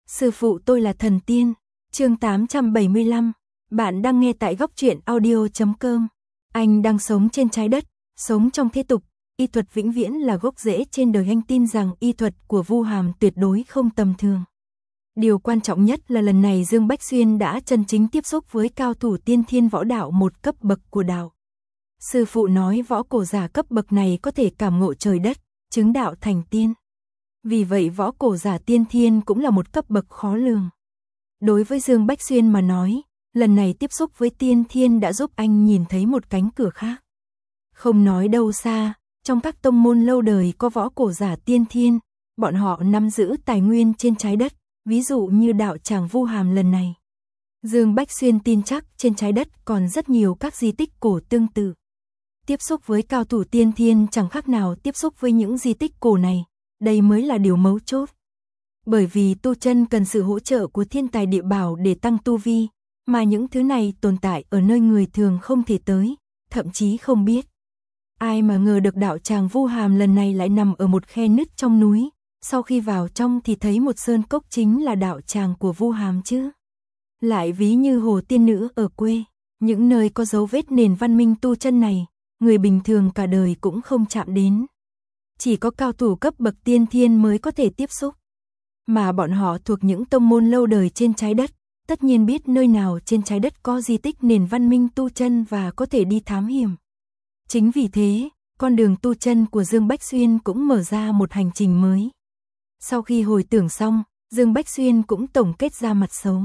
Sư phụ tôi là thần tiên. Chương 875. Bạn đang nghe tại góc truyện audio.com. Anh đang sống trên trái đất, sống trong thế tục, y thuật vĩnh viễn là gốc rễ trên đời. Anh tin rằng y thuật của Vu Hàm tuyệt đối không tầm thường. Điều quan trọng nhất là lần này Dương Bách Xuyên đã chân chính tiếp xúc với cao thủ tiên thiên võ đạo một cấp bậc của đạo. Sư phụ nói võ cổ giả cấp bậc này có thể cảm ngộ trời đất, chứng đạo thành tiên. Vì vậy võ cổ giả tiên thiên cũng là một cấp bậc khó lường. Đối với Dương Bách Xuyên mà nói, lần này tiếp xúc với tiên thiên đã giúp anh nhìn thấy một cánh cửa khác. Không nói đâu xa, trong các tông môn lâu đời có võ cổ giả tiên thiên, bọn họ nắm giữ tài nguyên trên trái đất, ví dụ như đạo tràng Vu Hàm lần này. Dương Bách Xuyên tin chắc trên trái đất còn rất nhiều các di tích cổ tương tự. Tiếp xúc với cao thủ tiên thiên chẳng khác nào tiếp xúc với những di tích cổ này, đây mới là điều mấu chốt. Bởi vì tu chân cần sự hỗ trợ của thiên tài địa bảo để tăng tu vi, mà những thứ này tồn tại ở nơi người thường không thể tới, thậm chí không biết. Ai mà ngờ được đạo tràng Vu Hàm lần này lại nằm ở một khe nứt trong núi, sau khi vào trong thì thấy một sơn cốc chính là đạo tràng của Vu Hàm chứ. Lại ví như hồ tiên nữ ở quê, những nơi có dấu vết nền văn minh tu chân này, người bình thường cả đời cũng không chạm đến. Chỉ có cao thủ cấp bậc tiên thiên mới có thể tiếp xúc. Mà bọn họ thuộc những tông môn lâu đời trên trái đất, tất nhiên biết nơi nào trên trái đất có di tích nền văn minh tu chân và có thể đi thám hiểm. Chính vì thế, con đường tu chân của Dương Bách Xuyên cũng mở ra một hành trình mới. Sau khi hồi tưởng xong, Dương Bách Xuyên cũng tổng kết ra mặt xấu.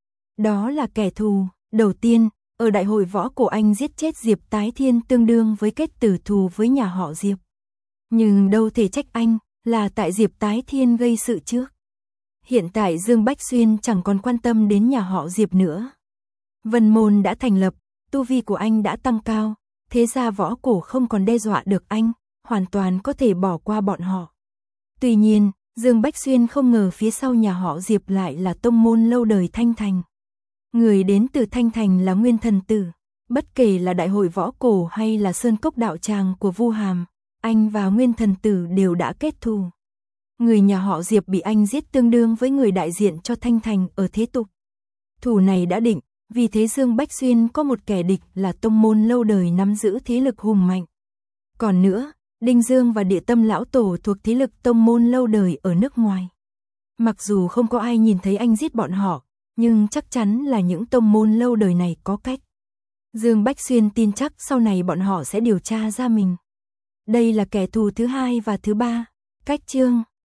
Đó là kẻ thù, đầu tiên, ở đại hội võ cổ anh giết chết Diệp Tái Thiên tương đương với kết tử thù với nhà họ Diệp. Nhưng đâu thể trách anh, là tại Diệp Tái Thiên gây sự trước. Hiện tại Dương Bách Xuyên chẳng còn quan tâm đến nhà họ Diệp nữa. Vân môn đã thành lập, tu vi của anh đã tăng cao, thế ra võ cổ không còn đe dọa được anh, hoàn toàn có thể bỏ qua bọn họ. Tuy nhiên, Dương Bách Xuyên không ngờ phía sau nhà họ Diệp lại là tông môn lâu đời Thanh Thành. Người đến từ Thanh Thành là Nguyên Thần Tử, bất kể là đại hội võ cổ hay là sơn cốc đạo tràng của Vu Hàm, anh và Nguyên Thần Tử đều đã kết thù. Người nhà họ Diệp bị anh giết tương đương với người đại diện cho Thanh Thành ở thế tục. Thù này đã định, vì thế Dương Bách Xuyên có một kẻ địch là tông môn lâu đời nắm giữ thế lực hùng mạnh. Còn nữa, Đinh Dương và Địa Tâm Lão Tổ thuộc thế lực tông môn lâu đời ở nước ngoài. Mặc dù không có ai nhìn thấy anh giết bọn họ, nhưng chắc chắn là những tông môn lâu đời này có cách. Dương Bách Xuyên tin chắc sau này bọn họ sẽ điều tra ra mình. Đây là kẻ thù thứ hai và thứ ba. Cách chương